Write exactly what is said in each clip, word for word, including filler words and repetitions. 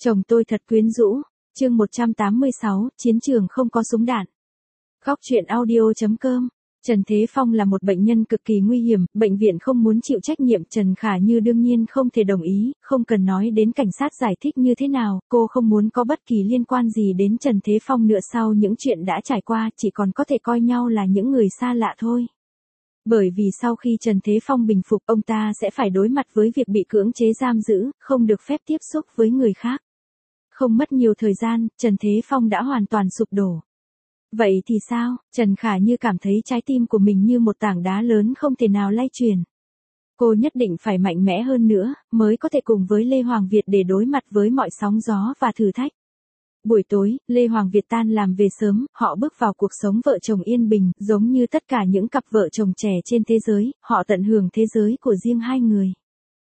Chồng tôi thật quyến rũ. Chương một trăm tám mươi sáu, chiến trường không có súng đạn. Góc truyện audio.com. Trần Thế Phong là một bệnh nhân cực kỳ nguy hiểm, bệnh viện không muốn chịu trách nhiệm, Trần Khả Như đương nhiên không thể đồng ý, không cần nói đến cảnh sát giải thích như thế nào, cô không muốn có bất kỳ liên quan gì đến Trần Thế Phong nữa, sau những chuyện đã trải qua, chỉ còn có thể coi nhau là những người xa lạ thôi. Bởi vì sau khi Trần Thế Phong bình phục, ông ta sẽ phải đối mặt với việc bị cưỡng chế giam giữ, không được phép tiếp xúc với người khác. Không mất nhiều thời gian, Trần Thế Phong đã hoàn toàn sụp đổ. Vậy thì sao? Trần Khả Như cảm thấy trái tim của mình như một tảng đá lớn không thể nào lay chuyển. Cô nhất định phải mạnh mẽ hơn nữa, mới có thể cùng với Lê Hoàng Việt để đối mặt với mọi sóng gió và thử thách. Buổi tối, Lê Hoàng Việt tan làm về sớm, họ bước vào cuộc sống vợ chồng yên bình, giống như tất cả những cặp vợ chồng trẻ trên thế giới, họ tận hưởng thế giới của riêng hai người.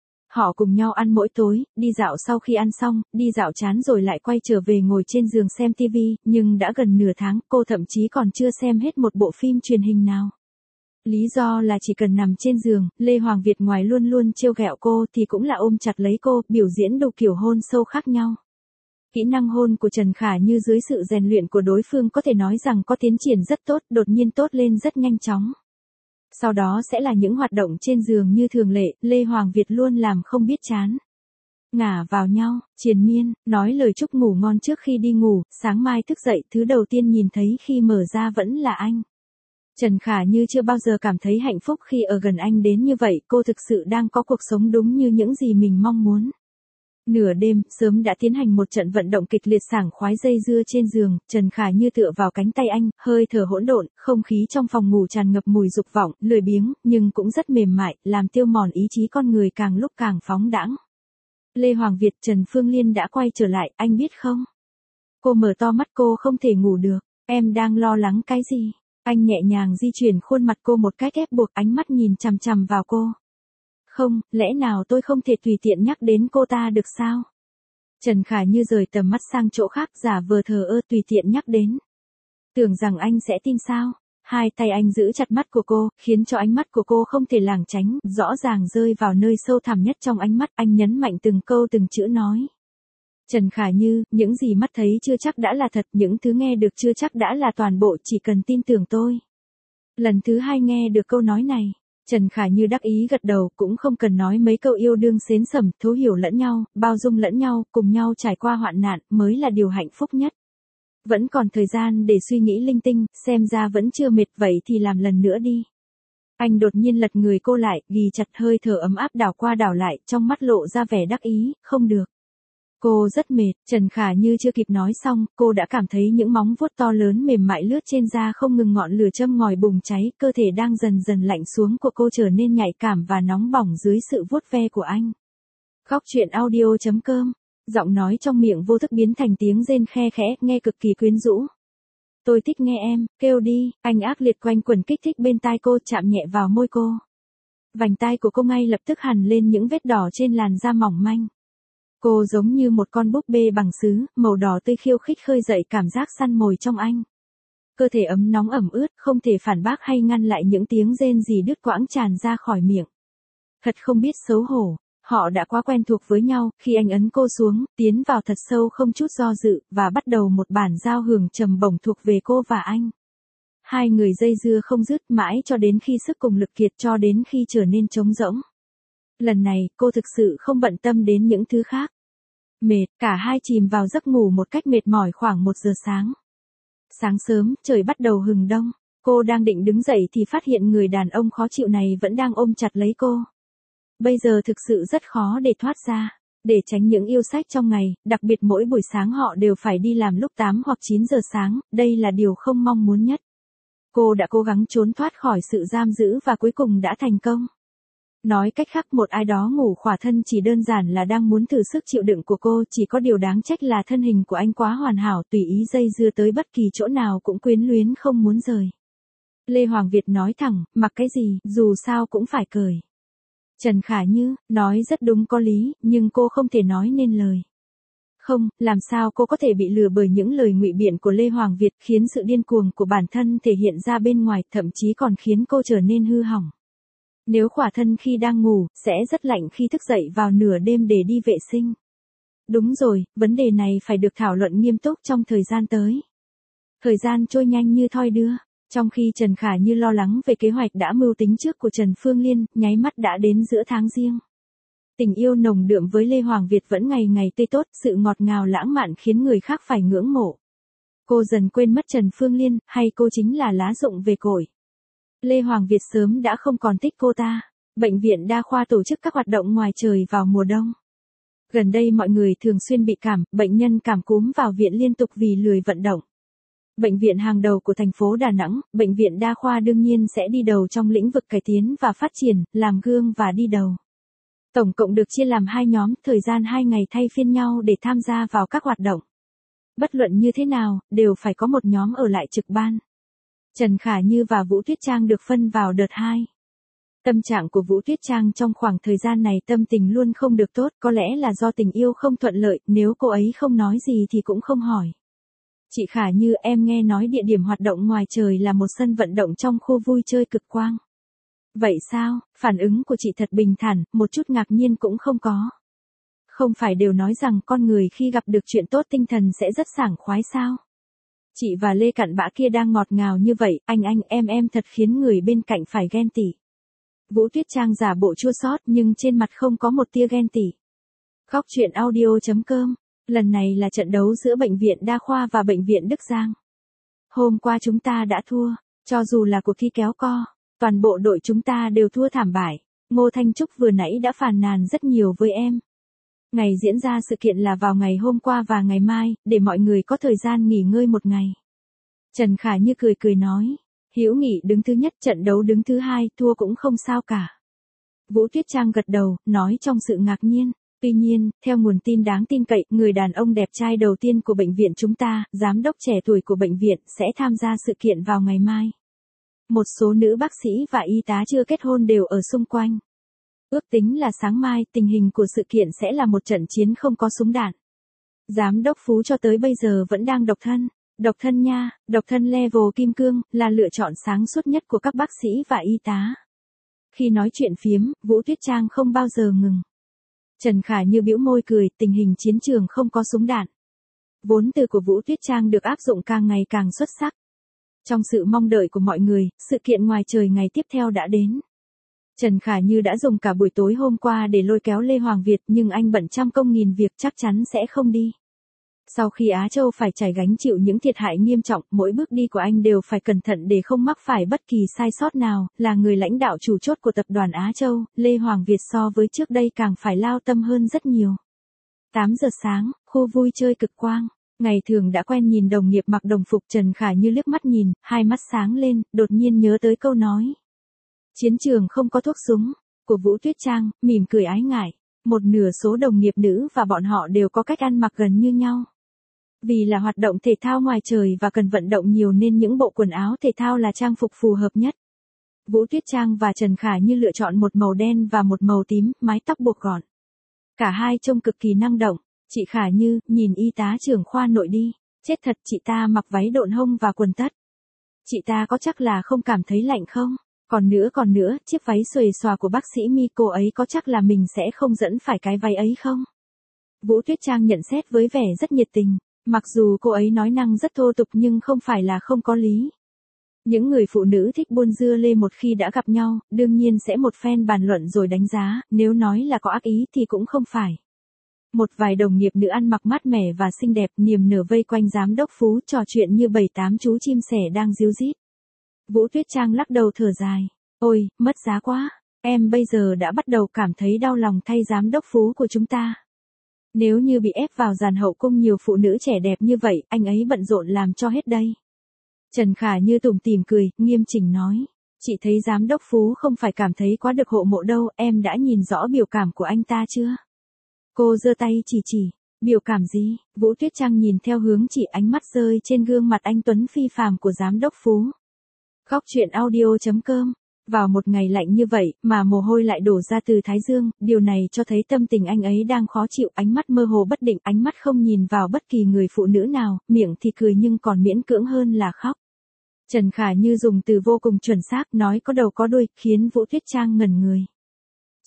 Họ cùng nhau ăn mỗi tối, đi dạo sau khi ăn xong, đi dạo chán rồi lại quay trở về ngồi trên giường xem tivi, nhưng đã gần nửa tháng, cô thậm chí còn chưa xem hết một bộ phim truyền hình nào. Lý do là chỉ cần nằm trên giường, Lê Hoàng Việt ngoài luôn luôn trêu ghẹo cô thì cũng là ôm chặt lấy cô, biểu diễn đủ kiểu hôn sâu khác nhau. Kỹ năng hôn của Trần Khả Như dưới sự rèn luyện của đối phương có thể nói rằng có tiến triển rất tốt, đột nhiên tốt lên rất nhanh chóng. Sau đó sẽ là những hoạt động trên giường như thường lệ, Lê Hoàng Việt luôn làm không biết chán. Ngả vào nhau, triền miên, nói lời chúc ngủ ngon trước khi đi ngủ, sáng mai thức dậy, thứ đầu tiên nhìn thấy khi mở ra vẫn là anh. Trần Khả Như chưa bao giờ cảm thấy hạnh phúc khi ở gần anh đến như vậy, cô thực sự đang có cuộc sống đúng như những gì mình mong muốn. Nửa đêm, sớm đã tiến hành một trận vận động kịch liệt sảng khoái dây dưa trên giường, Trần Khả Như tựa vào cánh tay anh, hơi thở hỗn độn, không khí trong phòng ngủ tràn ngập mùi dục vọng, lười biếng, nhưng cũng rất mềm mại, làm tiêu mòn ý chí con người càng lúc càng phóng đãng. Lê Hoàng Việt, Trần Phương Liên đã quay trở lại, anh biết không? Cô mở to mắt, cô không thể ngủ được, em đang lo lắng cái gì? Anh nhẹ nhàng di chuyển khuôn mặt cô một cách ép buộc, ánh mắt nhìn chằm chằm vào cô. Không, lẽ nào tôi không thể tùy tiện nhắc đến cô ta được sao? Trần Khả Như rời tầm mắt sang chỗ khác, giả vờ thờ ơ, tùy tiện nhắc đến. Tưởng rằng anh sẽ tin sao? Hai tay anh giữ chặt mắt của cô, khiến cho ánh mắt của cô không thể lảng tránh, rõ ràng rơi vào nơi sâu thẳm nhất trong ánh mắt, anh nhấn mạnh từng câu từng chữ nói. Trần Khả Như, những gì mắt thấy chưa chắc đã là thật, những thứ nghe được chưa chắc đã là toàn bộ, chỉ cần tin tưởng tôi. Lần thứ hai nghe được câu nói này, Trần Khả Như đắc ý gật đầu, cũng không cần nói mấy câu yêu đương xến sẩm, thấu hiểu lẫn nhau, bao dung lẫn nhau, cùng nhau trải qua hoạn nạn, mới là điều hạnh phúc nhất. Vẫn còn thời gian để suy nghĩ linh tinh, xem ra vẫn chưa mệt, vậy thì làm lần nữa đi. Anh đột nhiên lật người cô lại, ghì chặt, hơi thở ấm áp đảo qua đảo lại, trong mắt lộ ra vẻ đắc ý, không được. Cô rất mệt, Trần Khả Như chưa kịp nói xong, cô đã cảm thấy những móng vuốt to lớn mềm mại lướt trên da, không ngừng, ngọn lửa châm ngòi bùng cháy, cơ thể đang dần dần lạnh xuống của cô trở nên nhạy cảm và nóng bỏng dưới sự vuốt ve của anh. Góc truyện audio.com. Giọng nói trong miệng vô thức biến thành tiếng rên khe khẽ, nghe cực kỳ quyến rũ. Tôi thích nghe em, kêu đi, anh ác liệt quanh quẩn kích thích bên tai cô, chạm nhẹ vào môi cô. Vành tai của cô ngay lập tức hằn lên những vết đỏ trên làn da mỏng manh. Cô giống như một con búp bê bằng sứ, màu đỏ tươi khiêu khích khơi dậy cảm giác săn mồi trong anh. Cơ thể ấm nóng ẩm ướt, không thể phản bác hay ngăn lại những tiếng rên rỉ đứt quãng tràn ra khỏi miệng. Thật không biết xấu hổ, họ đã quá quen thuộc với nhau, khi anh ấn cô xuống, tiến vào thật sâu không chút do dự, và bắt đầu một bản giao hưởng trầm bổng thuộc về cô và anh. Hai người dây dưa không dứt mãi cho đến khi sức cùng lực kiệt, cho đến khi trở nên trống rỗng. Lần này, cô thực sự không bận tâm đến những thứ khác. Mệt, cả hai chìm vào giấc ngủ một cách mệt mỏi khoảng một giờ sáng. Sáng sớm, trời bắt đầu hừng đông. Cô đang định đứng dậy thì phát hiện người đàn ông khó chịu này vẫn đang ôm chặt lấy cô. Bây giờ thực sự rất khó để thoát ra. Để tránh những yêu sách trong ngày, đặc biệt mỗi buổi sáng họ đều phải đi làm lúc tám hoặc chín giờ sáng, đây là điều không mong muốn nhất. Cô đã cố gắng trốn thoát khỏi sự giam giữ và cuối cùng đã thành công. Nói cách khác, một ai đó ngủ khỏa thân chỉ đơn giản là đang muốn thử sức chịu đựng của cô, chỉ có điều đáng trách là thân hình của anh quá hoàn hảo, tùy ý dây dưa tới bất kỳ chỗ nào cũng quyến luyến không muốn rời. Lê Hoàng Việt nói thẳng, mặc cái gì, dù sao cũng phải cởi. Trần Khả Như, nói rất đúng có lý, nhưng cô không thể nói nên lời. Không, làm sao cô có thể bị lừa bởi những lời ngụy biện của Lê Hoàng Việt, khiến sự điên cuồng của bản thân thể hiện ra bên ngoài, thậm chí còn khiến cô trở nên hư hỏng. Nếu khỏa thân khi đang ngủ, sẽ rất lạnh khi thức dậy vào nửa đêm để đi vệ sinh. Đúng rồi, vấn đề này phải được thảo luận nghiêm túc trong thời gian tới. Thời gian trôi nhanh như thoi đưa, trong khi Trần Khả Như lo lắng về kế hoạch đã mưu tính trước của Trần Phương Liên, nháy mắt đã đến giữa tháng Giêng. Tình yêu nồng đượm với Lê Hoàng Việt vẫn ngày ngày tươi tốt, sự ngọt ngào lãng mạn khiến người khác phải ngưỡng mộ. Cô dần quên mất Trần Phương Liên, hay cô chính là lá rụng về cội. Lê Hoàng Việt sớm đã không còn thích cô ta. Bệnh viện đa khoa tổ chức các hoạt động ngoài trời vào mùa đông. Gần đây mọi người thường xuyên bị cảm, bệnh nhân cảm cúm vào viện liên tục vì lười vận động. Bệnh viện hàng đầu của thành phố Đà Nẵng, bệnh viện đa khoa đương nhiên sẽ đi đầu trong lĩnh vực cải tiến và phát triển, làm gương và đi đầu. Tổng cộng được chia làm hai nhóm, thời gian hai ngày thay phiên nhau để tham gia vào các hoạt động. Bất luận như thế nào, đều phải có một nhóm ở lại trực ban. Trần Khả Như và Vũ Tuyết Trang được phân vào đợt hai. Tâm trạng của Vũ Tuyết Trang trong khoảng thời gian này tâm tình luôn không được tốt, có lẽ là do tình yêu không thuận lợi, nếu cô ấy không nói gì thì cũng không hỏi. Chị Khả Như, em nghe nói địa điểm hoạt động ngoài trời là một sân vận động trong khu vui chơi Cực Quang. Vậy sao? Phản ứng của chị thật bình thản, một chút ngạc nhiên cũng không có. Không phải đều nói rằng con người khi gặp được chuyện tốt tinh thần sẽ rất sảng khoái sao? Chị và Lê Cặn Bã kia đang ngọt ngào như vậy, anh anh em em thật khiến người bên cạnh phải ghen tị. Vũ Tuyết Trang giả bộ chua xót nhưng trên mặt không có một tia ghen tị. Khóc chuyện audio chấm com. Lần này là trận đấu giữa Bệnh viện Đa khoa và Bệnh viện Đức Giang. Hôm qua chúng ta đã thua, cho dù là cuộc thi kéo co, toàn bộ đội chúng ta đều thua thảm bại. Ngô Thanh Trúc vừa nãy đã phàn nàn rất nhiều với em. Ngày diễn ra sự kiện là vào ngày hôm qua và ngày mai, để mọi người có thời gian nghỉ ngơi một ngày. Trần Khả Như cười cười nói. Hữu Nghị đứng thứ nhất, trận đấu đứng thứ hai, thua cũng không sao cả. Vũ Tuyết Trang gật đầu, nói trong sự ngạc nhiên. Tuy nhiên, theo nguồn tin đáng tin cậy, người đàn ông đẹp trai đầu tiên của bệnh viện chúng ta, giám đốc trẻ tuổi của bệnh viện, sẽ tham gia sự kiện vào ngày mai. Một số nữ bác sĩ và y tá chưa kết hôn đều ở xung quanh. Ước tính là sáng mai, tình hình của sự kiện sẽ là một trận chiến không có súng đạn. Giám đốc Phú cho tới bây giờ vẫn đang độc thân. Độc thân nha, độc thân level kim cương, là lựa chọn sáng suốt nhất của các bác sĩ và y tá. Khi nói chuyện phiếm, Vũ Tuyết Trang không bao giờ ngừng. Trần Khả Như bĩu môi cười, tình hình chiến trường không có súng đạn. Vốn từ của Vũ Tuyết Trang được áp dụng càng ngày càng xuất sắc. Trong sự mong đợi của mọi người, sự kiện ngoài trời ngày tiếp theo đã đến. Trần Khả Như đã dùng cả buổi tối hôm qua để lôi kéo Lê Hoàng Việt nhưng anh bận trăm công nghìn việc chắc chắn sẽ không đi. Sau khi Á Châu phải trải gánh chịu những thiệt hại nghiêm trọng, mỗi bước đi của anh đều phải cẩn thận để không mắc phải bất kỳ sai sót nào, là người lãnh đạo chủ chốt của tập đoàn Á Châu, Lê Hoàng Việt so với trước đây càng phải lao tâm hơn rất nhiều. tám giờ sáng, khu vui chơi Cực Quang. Ngày thường đã quen nhìn đồng nghiệp mặc đồng phục, Trần Khả Như liếc mắt nhìn, hai mắt sáng lên, đột nhiên nhớ tới câu nói. Chiến trường không có thuốc súng, của Vũ Tuyết Trang, mỉm cười ái ngại. Một nửa số đồng nghiệp nữ và bọn họ đều có cách ăn mặc gần như nhau. Vì là hoạt động thể thao ngoài trời và cần vận động nhiều nên những bộ quần áo thể thao là trang phục phù hợp nhất. Vũ Tuyết Trang và Trần Khả Như lựa chọn một màu đen và một màu tím, mái tóc buộc gọn. Cả hai trông cực kỳ năng động. Chị Khả Như, nhìn y tá trưởng khoa nội đi. Chết thật, chị ta mặc váy độn hông và quần tất. Chị ta có chắc là không cảm thấy lạnh không? Còn nữa còn nữa, chiếc váy xuề xòa của bác sĩ Mi, cô ấy có chắc là mình sẽ không dẫn phải cái váy ấy không? Vũ Tuyết Trang nhận xét với vẻ rất nhiệt tình. Mặc dù cô ấy nói năng rất thô tục nhưng không phải là không có lý. Những người phụ nữ thích buôn dưa lê một khi đã gặp nhau, đương nhiên sẽ một phen bàn luận rồi đánh giá, nếu nói là có ác ý thì cũng không phải. Một vài đồng nghiệp nữ ăn mặc mát mẻ và xinh đẹp, niềm nở vây quanh giám đốc Phú trò chuyện như bảy tám chú chim sẻ đang ríu rít. Vũ Tuyết Trang lắc đầu thở dài. Ôi, mất giá quá. Em bây giờ đã bắt đầu cảm thấy đau lòng thay giám đốc Phú của chúng ta. Nếu như bị ép vào dàn hậu cung nhiều phụ nữ trẻ đẹp như vậy, anh ấy bận rộn làm cho hết đây. Trần Khả Như tủm tỉm cười, nghiêm chỉnh nói. Chị thấy giám đốc Phú không phải cảm thấy quá được hộ mộ đâu, em đã nhìn rõ biểu cảm của anh ta chưa? Cô giơ tay chỉ chỉ. Biểu cảm gì? Vũ Tuyết Trang nhìn theo hướng chỉ, ánh mắt rơi trên gương mặt anh tuấn phi phàm của giám đốc Phú. Khóc chuyện audio chấm com. Vào một ngày lạnh như vậy, mà mồ hôi lại đổ ra từ thái dương, điều này cho thấy tâm tình anh ấy đang khó chịu, ánh mắt mơ hồ bất định, ánh mắt không nhìn vào bất kỳ người phụ nữ nào, miệng thì cười nhưng còn miễn cưỡng hơn là khóc. Trần Khả Như dùng từ vô cùng chuẩn xác, nói có đầu có đuôi, khiến Vũ Tuyết Trang ngẩn người.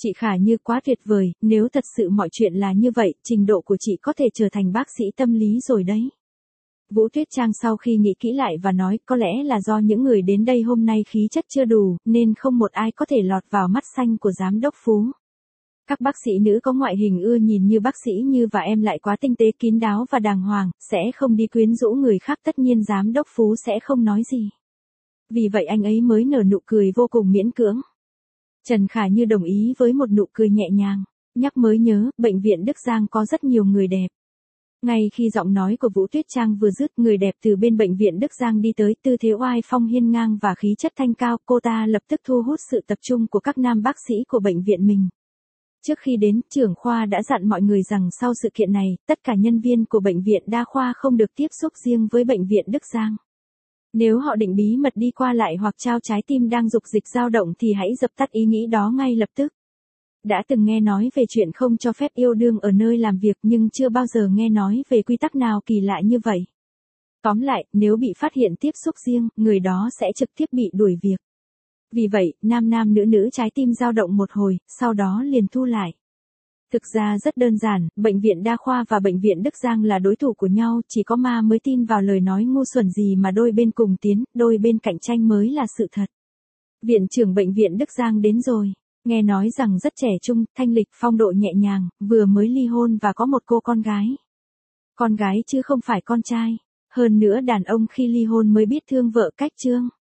Chị Khả Như quá tuyệt vời, nếu thật sự mọi chuyện là như vậy, trình độ của chị có thể trở thành bác sĩ tâm lý rồi đấy. Vũ Tuyết Trang sau khi nghĩ kỹ lại và nói có lẽ là do những người đến đây hôm nay khí chất chưa đủ, nên không một ai có thể lọt vào mắt xanh của giám đốc Phú. Các bác sĩ nữ có ngoại hình ưa nhìn như bác sĩ Như và em lại quá tinh tế kín đáo và đàng hoàng, sẽ không đi quyến rũ người khác, tất nhiên giám đốc Phú sẽ không nói gì. Vì vậy anh ấy mới nở nụ cười vô cùng miễn cưỡng. Trần Khả Như đồng ý với một nụ cười nhẹ nhàng, nhắc mới nhớ, bệnh viện Đức Giang có rất nhiều người đẹp. Ngay khi giọng nói của Vũ Tuyết Trang vừa dứt, người đẹp từ bên bệnh viện Đức Giang đi tới, tư thế oai phong hiên ngang và khí chất thanh cao, cô ta lập tức thu hút sự tập trung của các nam bác sĩ của bệnh viện mình. Trước khi đến, trưởng khoa đã dặn mọi người rằng sau sự kiện này, tất cả nhân viên của bệnh viện đa khoa không được tiếp xúc riêng với bệnh viện Đức Giang. Nếu họ định bí mật đi qua lại hoặc trao trái tim đang dục dịch dao động thì hãy dập tắt ý nghĩ đó ngay lập tức. Đã từng nghe nói về chuyện không cho phép yêu đương ở nơi làm việc nhưng chưa bao giờ nghe nói về quy tắc nào kỳ lạ như vậy. Tóm lại, nếu bị phát hiện tiếp xúc riêng, người đó sẽ trực tiếp bị đuổi việc. Vì vậy, nam nam nữ nữ trái tim dao động một hồi, sau đó liền thu lại. Thực ra rất đơn giản, bệnh viện đa khoa và bệnh viện Đức Giang là đối thủ của nhau, chỉ có ma mới tin vào lời nói ngu xuẩn gì mà đôi bên cùng tiến, đôi bên cạnh tranh mới là sự thật. Viện trưởng bệnh viện Đức Giang đến rồi. Nghe nói rằng rất trẻ trung, thanh lịch, phong độ nhẹ nhàng, vừa mới ly hôn và có một cô con gái. Con gái chứ không phải con trai. Hơn nữa đàn ông khi ly hôn mới biết thương vợ cách chương.